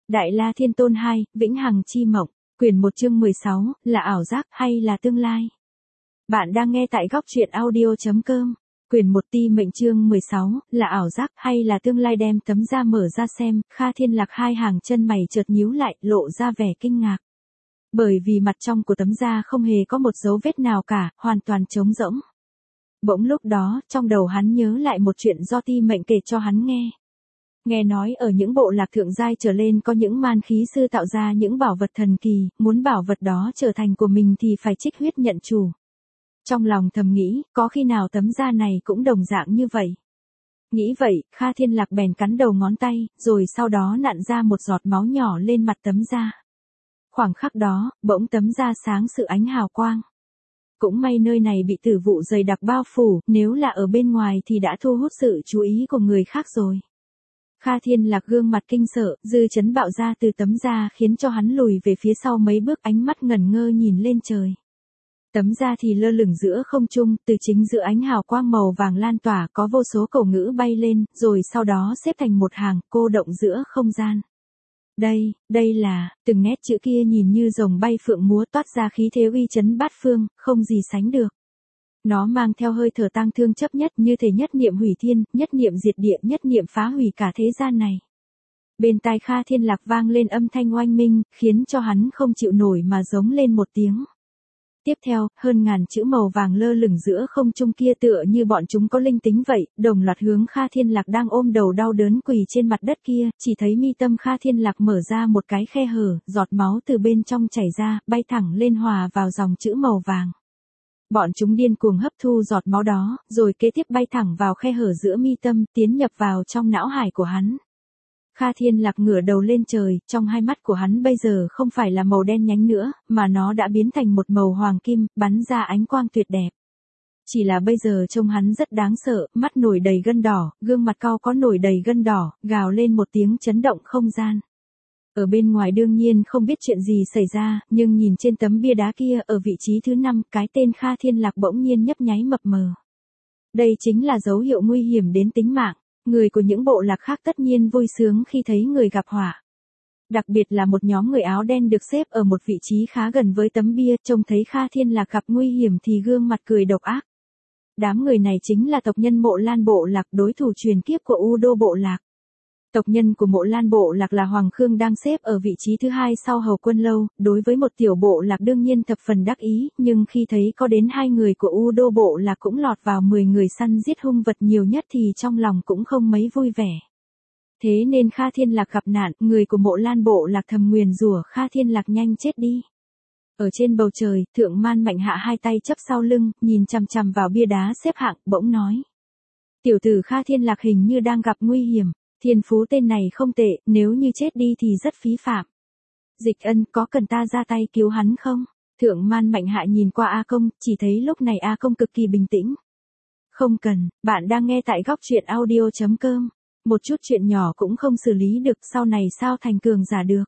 Đại La Thiên Tôn 2, Vĩnh Hằng Chi Mộng, quyển 1 chương 16, là ảo giác hay là tương lai? Bạn đang nghe tại góc truyện audio.com, quyển 1 Ti Mệnh chương 16, là ảo giác hay là tương lai. Đem tấm da mở ra xem, Kha Thiên Lạc hai hàng chân mày chợt nhíu lại, lộ ra vẻ kinh ngạc. Bởi vì mặt trong của tấm da không hề có một dấu vết nào cả, hoàn toàn trống rỗng. Bỗng lúc đó, trong đầu hắn nhớ lại một chuyện do Ti Mệnh kể cho hắn nghe. Nghe nói ở những bộ lạc thượng giai trở lên có những man khí sư tạo ra những bảo vật thần kỳ, muốn bảo vật đó trở thành của mình thì phải trích huyết nhận chủ. Trong lòng thầm nghĩ, có khi nào tấm da này cũng đồng dạng như vậy. Nghĩ vậy, Kha Thiên Lạc bèn cắn đầu ngón tay, rồi sau đó nặn ra một giọt máu nhỏ lên mặt tấm da. Khoảng khắc đó, bỗng tấm da sáng sự ánh hào quang. Cũng may nơi này bị tử vụ dày đặc bao phủ, nếu là ở bên ngoài thì đã thu hút sự chú ý của người khác rồi. Kha Thiên Lạc gương mặt kinh sợ, dư chấn bạo ra từ tấm da khiến cho hắn lùi về phía sau mấy bước, ánh mắt ngẩn ngơ nhìn lên trời. Tấm da thì lơ lửng giữa không trung, từ chính giữa ánh hào quang màu vàng lan tỏa có vô số cầu ngữ bay lên, rồi sau đó xếp thành một hàng, cô động giữa không gian. Đây là, từng nét chữ kia nhìn như rồng bay phượng múa toát ra khí thế uy chấn bát phương, không gì sánh được. Nó mang theo hơi thở tang thương chấp nhất, như thể nhất niệm hủy thiên, nhất niệm diệt địa, nhất niệm phá hủy cả thế gian này. Bên tai Kha Thiên Lạc vang lên âm thanh oanh minh, khiến cho hắn không chịu nổi mà giống lên một tiếng. Tiếp theo, hơn ngàn chữ màu vàng lơ lửng giữa không trung kia tựa như bọn chúng có linh tính vậy, đồng loạt hướng Kha Thiên Lạc đang ôm đầu đau đớn quỳ trên mặt đất kia, chỉ thấy mi tâm Kha Thiên Lạc mở ra một cái khe hở, giọt máu từ bên trong chảy ra, bay thẳng lên hòa vào dòng chữ màu vàng. Bọn chúng điên cuồng hấp thu giọt máu đó, rồi kế tiếp bay thẳng vào khe hở giữa mi tâm, tiến nhập vào trong não hải của hắn. Kha Thiên Lạc ngửa đầu lên trời, trong hai mắt của hắn bây giờ không phải là màu đen nhánh nữa, mà nó đã biến thành một màu hoàng kim, bắn ra ánh quang tuyệt đẹp. Chỉ là bây giờ trông hắn rất đáng sợ, mắt nổi đầy gân đỏ, gương mặt cau có nổi đầy gân đỏ, gào lên một tiếng chấn động không gian. Ở bên ngoài đương nhiên không biết chuyện gì xảy ra, nhưng nhìn trên tấm bia đá kia ở vị trí thứ 5, cái tên Kha Thiên Lạc bỗng nhiên nhấp nháy mập mờ. Đây chính là dấu hiệu nguy hiểm đến tính mạng, người của những bộ lạc khác tất nhiên vui sướng khi thấy người gặp họa. Đặc biệt là một nhóm người áo đen được xếp ở một vị trí khá gần với tấm bia, trông thấy Kha Thiên Lạc gặp nguy hiểm thì gương mặt cười độc ác. Đám người này chính là tộc nhân Mộ Lan bộ lạc, đối thủ truyền kiếp của U Đô bộ lạc. Tộc nhân của Mộ Lan bộ lạc là Hoàng Khương đang xếp ở vị trí thứ 2 sau Hầu Quân Lâu, đối với một tiểu bộ lạc đương nhiên thập phần đắc ý, nhưng khi thấy có đến 2 người của U Đô bộ lạc cũng lọt vào 10 người săn giết hung vật nhiều nhất thì trong lòng cũng không mấy vui vẻ. Thế nên Kha Thiên Lạc gặp nạn, người của Mộ Lan bộ lạc thầm nguyền rủa Kha Thiên Lạc nhanh chết đi. Ở trên bầu trời, Thượng Man Mạnh Hạ hai tay chấp sau lưng, nhìn chằm chằm vào bia đá xếp hạng, bỗng nói: "Tiểu tử Kha Thiên Lạc hình như đang gặp nguy hiểm. Thiên phú tên này không tệ, nếu như chết đi thì rất phí phạm. Dịch Ân, có cần ta ra tay cứu hắn không?" Thượng Man Mạnh Hạ nhìn qua A Công, chỉ thấy lúc này A Công cực kỳ bình tĩnh. "Không cần, bạn đang nghe tại góc truyện audio.com. Một chút chuyện nhỏ cũng không xử lý được, sau này sao thành cường giả được."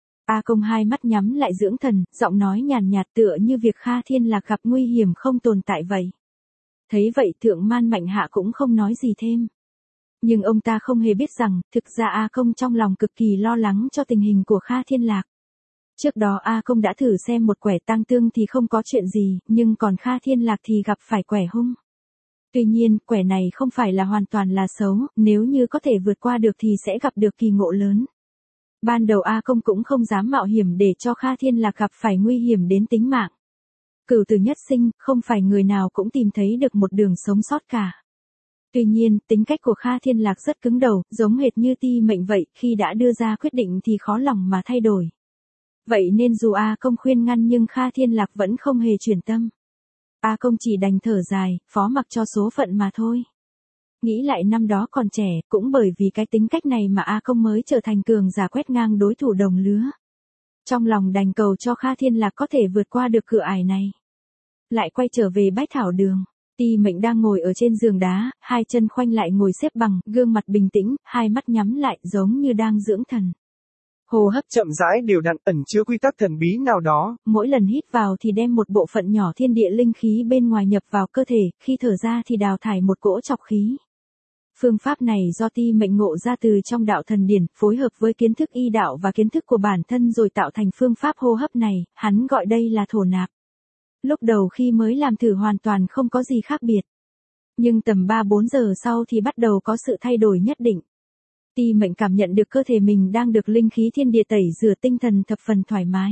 A Công hai mắt nhắm lại dưỡng thần, giọng nói nhàn nhạt tựa như việc Kha Thiên Lạc gặp nguy hiểm không tồn tại vậy. Thấy vậy Thượng Man Mạnh Hạ cũng không nói gì thêm. Nhưng ông ta không hề biết rằng, thực ra A Công trong lòng cực kỳ lo lắng cho tình hình của Kha Thiên Lạc. Trước đó A Công đã thử xem một quẻ tang tương thì không có chuyện gì, nhưng còn Kha Thiên Lạc thì gặp phải quẻ hung. Tuy nhiên, quẻ này không phải là hoàn toàn là xấu, nếu như có thể vượt qua được thì sẽ gặp được kỳ ngộ lớn. Ban đầu A Công cũng không dám mạo hiểm để cho Kha Thiên Lạc gặp phải nguy hiểm đến tính mạng. Cửu tử nhất sinh, không phải người nào cũng tìm thấy được một đường sống sót cả. Tuy nhiên, tính cách của Kha Thiên Lạc rất cứng đầu, giống hệt như Ti Mệnh vậy, khi đã đưa ra quyết định thì khó lòng mà thay đổi. Vậy nên dù A Công khuyên ngăn nhưng Kha Thiên Lạc vẫn không hề chuyển tâm. A Công chỉ đành thở dài, phó mặc cho số phận mà thôi. Nghĩ lại năm đó còn trẻ, cũng bởi vì cái tính cách này mà A Công mới trở thành cường giả quét ngang đối thủ đồng lứa. Trong lòng đành cầu cho Kha Thiên Lạc có thể vượt qua được cửa ải này. Lại quay trở về Bách Thảo Đường. Ti Mệnh đang ngồi ở trên giường đá, hai chân khoanh lại ngồi xếp bằng, gương mặt bình tĩnh, hai mắt nhắm lại giống như đang dưỡng thần. Hô hấp chậm rãi đều đặn, ẩn chứa quy tắc thần bí nào đó. Mỗi lần hít vào thì đem một bộ phận nhỏ thiên địa linh khí bên ngoài nhập vào cơ thể, khi thở ra thì đào thải một cỗ trọc khí. Phương pháp này do Ti Mệnh ngộ ra từ trong đạo thần điển, phối hợp với kiến thức y đạo và kiến thức của bản thân rồi tạo thành phương pháp hô hấp này, hắn gọi đây là thổ nạp. Lúc đầu khi mới làm thử hoàn toàn không có gì khác biệt. Nhưng tầm 3-4 giờ sau thì bắt đầu có sự thay đổi nhất định. Ti Mệnh cảm nhận được cơ thể mình đang được linh khí thiên địa tẩy rửa, tinh thần thập phần thoải mái.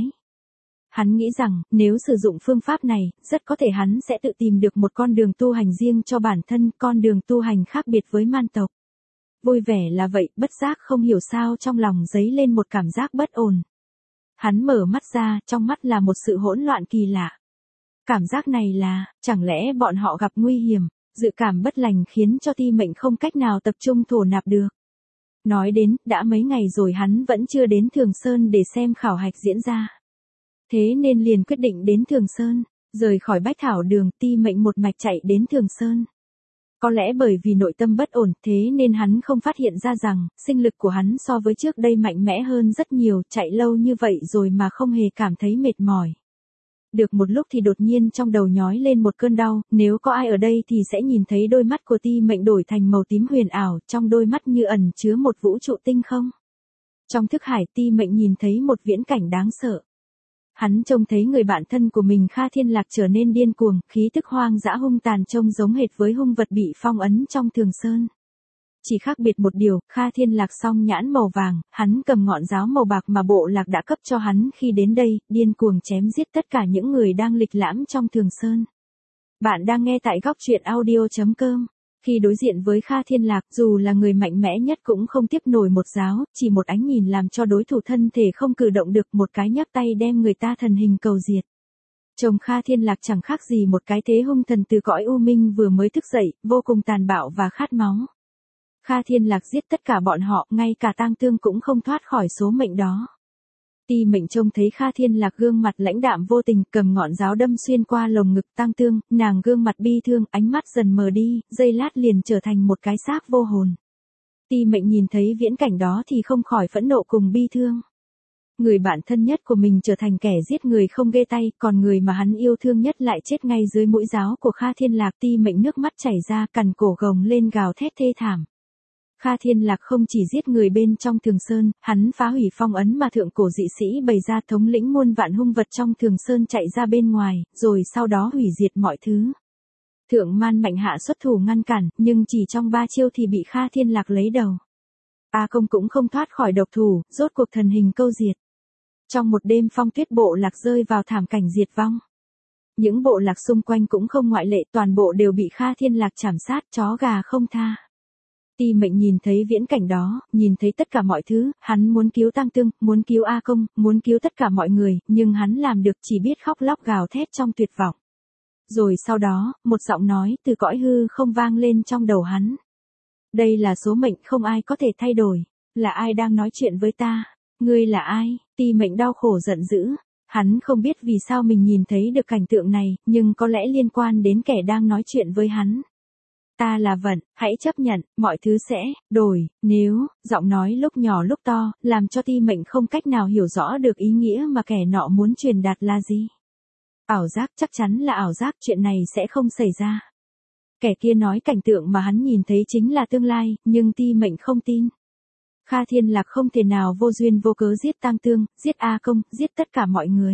Hắn nghĩ rằng, nếu sử dụng phương pháp này, rất có thể hắn sẽ tự tìm được một con đường tu hành riêng cho bản thân, con đường tu hành khác biệt với man tộc. Vui vẻ là vậy, bất giác không hiểu sao trong lòng dấy lên một cảm giác bất ổn. Hắn mở mắt ra, trong mắt là một sự hỗn loạn kỳ lạ. Cảm giác này là, chẳng lẽ bọn họ gặp nguy hiểm, dự cảm bất lành khiến cho Ti Mệnh không cách nào tập trung thổ nạp được. Nói đến, đã mấy ngày rồi hắn vẫn chưa đến Thường Sơn để xem khảo hạch diễn ra. Thế nên liền quyết định đến Thường Sơn, rời khỏi Bách Thảo Đường, Ti Mệnh một mạch chạy đến Thường Sơn. Có lẽ bởi vì nội tâm bất ổn, thế nên hắn không phát hiện ra rằng, sinh lực của hắn so với trước đây mạnh mẽ hơn rất nhiều, chạy lâu như vậy rồi mà không hề cảm thấy mệt mỏi. Được một lúc thì đột nhiên trong đầu nhói lên một cơn đau, nếu có ai ở đây thì sẽ nhìn thấy đôi mắt của Ti Mệnh đổi thành màu tím huyền ảo, trong đôi mắt như ẩn chứa một vũ trụ tinh không. Trong thức hải Ti Mệnh nhìn thấy một viễn cảnh đáng sợ. Hắn trông thấy người bạn thân của mình Kha Thiên Lạc trở nên điên cuồng, khí tức hoang dã hung tàn trông giống hệt với hung vật bị phong ấn trong Thường Sơn. Chỉ khác biệt một điều, Kha Thiên Lạc song nhãn màu vàng, hắn cầm ngọn giáo màu bạc mà bộ lạc đã cấp cho hắn khi đến đây, điên cuồng chém giết tất cả những người đang lịch lãm trong Thường Sơn. Bạn đang nghe tại góc truyện audio.com. Khi đối diện với Kha Thiên Lạc, dù là người mạnh mẽ nhất cũng không tiếp nổi một giáo, chỉ một ánh nhìn làm cho đối thủ thân thể không cử động được, một cái nhấc tay đem người ta thần hình cầu diệt. Chồng Kha Thiên Lạc chẳng khác gì một cái thế hung thần từ cõi u minh vừa mới thức dậy, vô cùng tàn bạo và khát máu. Kha Thiên Lạc giết tất cả bọn họ, ngay cả Tang Tương cũng không thoát khỏi số mệnh đó. Ti Mệnh trông thấy Kha Thiên Lạc gương mặt lãnh đạm vô tình, cầm ngọn giáo đâm xuyên qua lồng ngực Tang Tương, nàng gương mặt bi thương, ánh mắt dần mờ đi, giây lát liền trở thành một cái xác vô hồn. Ti Mệnh nhìn thấy viễn cảnh đó thì không khỏi phẫn nộ cùng bi thương. Người bạn thân nhất của mình trở thành kẻ giết người không ghê tay, còn người mà hắn yêu thương nhất lại chết ngay dưới mũi giáo của Kha Thiên Lạc. Ti Mệnh nước mắt chảy ra, cằn cổ gồng lên gào thét thê thảm. Kha Thiên Lạc không chỉ giết người bên trong Thường Sơn, hắn phá hủy phong ấn mà thượng cổ dị sĩ bày ra, thống lĩnh muôn vạn hung vật trong Thường Sơn chạy ra bên ngoài, rồi sau đó hủy diệt mọi thứ. Thượng Man Mạnh Hạ xuất thủ ngăn cản, nhưng chỉ trong 3 chiêu thì bị Kha Thiên Lạc lấy đầu. A Công cũng không thoát khỏi độc thủ, rốt cuộc thần hình câu diệt. Trong một đêm phong tuyết, bộ lạc rơi vào thảm cảnh diệt vong. Những bộ lạc xung quanh cũng không ngoại lệ, toàn bộ đều bị Kha Thiên Lạc chảm sát, chó gà không tha. Ti Mệnh nhìn thấy viễn cảnh đó, nhìn thấy tất cả mọi thứ, hắn muốn cứu Tang Tương, muốn cứu A Công, muốn cứu tất cả mọi người, nhưng hắn làm được chỉ biết khóc lóc gào thét trong tuyệt vọng. Rồi sau đó, một giọng nói từ cõi hư không vang lên trong đầu hắn. Đây là số mệnh, không ai có thể thay đổi. Là ai đang nói chuyện với ta? Ngươi là ai? Ti Mệnh đau khổ giận dữ. Hắn không biết vì sao mình nhìn thấy được cảnh tượng này, nhưng có lẽ liên quan đến kẻ đang nói chuyện với hắn. Ta là Vận, hãy chấp nhận, mọi thứ sẽ đổi, nếu, giọng nói lúc nhỏ lúc to, làm cho Ti Mệnh không cách nào hiểu rõ được ý nghĩa mà kẻ nọ muốn truyền đạt là gì. Ảo giác, chắc chắn là ảo giác, chuyện này sẽ không xảy ra. Kẻ kia nói cảnh tượng mà hắn nhìn thấy chính là tương lai, nhưng Ti Mệnh không tin. Kha Thiên Lạc không thể nào vô duyên vô cớ giết Tang Tương, giết A Công, giết tất cả mọi người.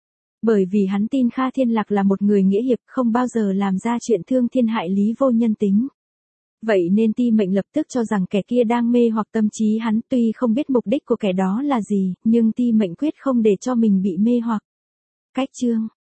Bởi vì hắn tin Kha Thiên Lạc là một người nghĩa hiệp, không bao giờ làm ra chuyện thương thiên hại lý vô nhân tính. Vậy nên Ti Mệnh lập tức cho rằng kẻ kia đang mê hoặc tâm trí hắn, tuy không biết mục đích của kẻ đó là gì, nhưng Ti Mệnh quyết không để cho mình bị mê hoặc. Cách chương